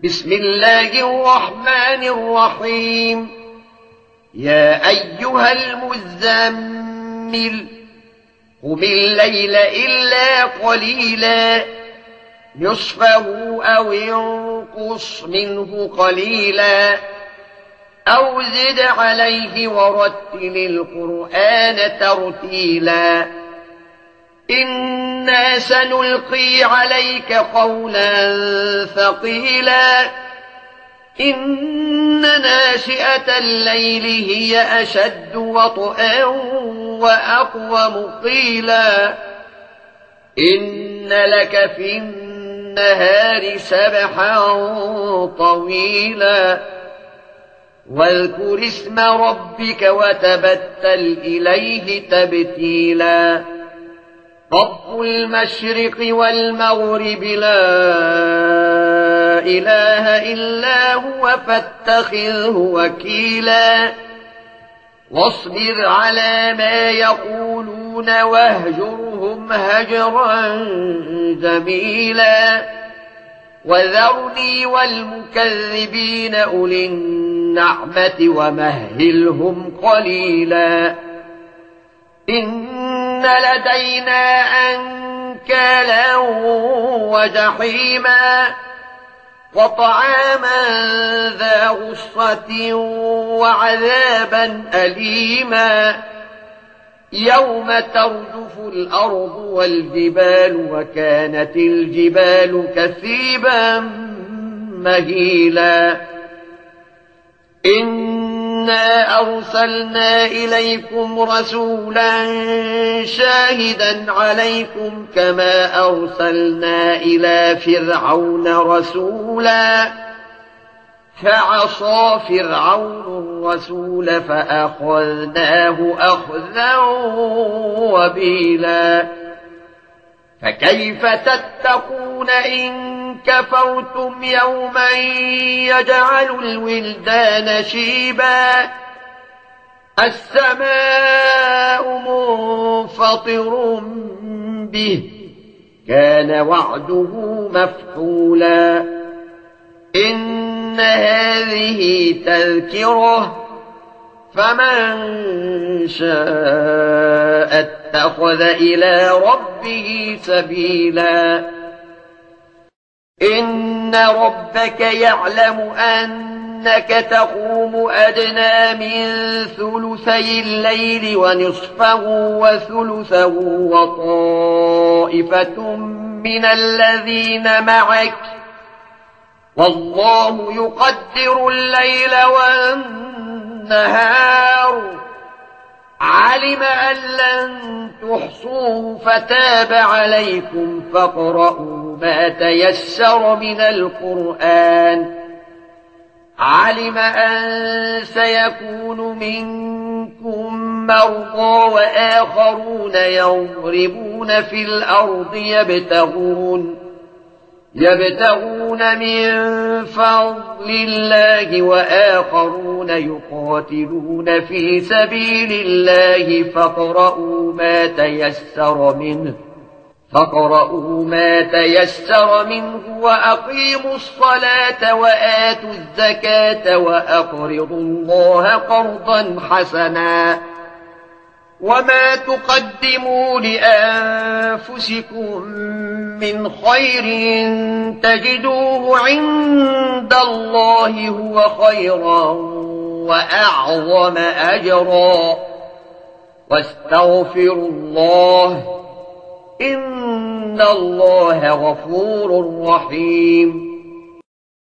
بسم الله الرحمن الرحيم. يا أيها المزمل قم الليل إلا قليلا نصفه أو انقص منه قليلا أو زد عليه ورتل القرآن ترتيلا إنا سنلقي عليك قولا ثقيلا إن ناشئة الليل هي أشد وطئا وأقوم قيلا إن لك في النهار سبحا طويلا واذكر اسم ربك وتبتل إليه تبتيلا رب المشرق والمغرب لا إله إلا هو فاتخذه وكيلا واصبر على ما يقولون واهجرهم هجرا جميلا وذرني والمكذبين أولي النعمة ومهلهم قليلا إن لدينا أنكالا وجحيما وطعاما ذا غصة وعذابا أليما يوم ترجف الأرض والجبال وكانت الجبال كثيبا مهيلا إنا أرسلنا إليكم رسولا شاهدا عليكم كما أرسلنا إلى فرعون رسولا فعصى فرعون الرسول فأخذناه أخذا وبيلا فكيف تتقون إن كفرتم يوما يجعل الولدان شيبا السماء منفطر به كان وعده مفعولا إن هذه تذكرة فمن شاء اتخذ إلى ربه سبيلا إن ربك يعلم أنك تقوم أدنى من ثلثي الليل ونصفه وثلثه وطائفة من الذين معك والله يقدر الليل والنهار علم أن لن تحصوه فتاب عليكم فاقرؤوا ما تيسر من القرآن علم أن سيكون منكم مرضى وآخرون يضربون في الأرض يبتغون من فضل الله وآخرون يقاتلون في سبيل الله فاقرؤوا ما تيسر منه وأقيموا الصلاة وآتوا الزكاة وأقرضوا الله قرضا حسنا وما تقدموا لأنفسكم من خير تجدوه عند الله هو خيرا وأعظم أجرا واستغفروا الله إن الله غفور رحيم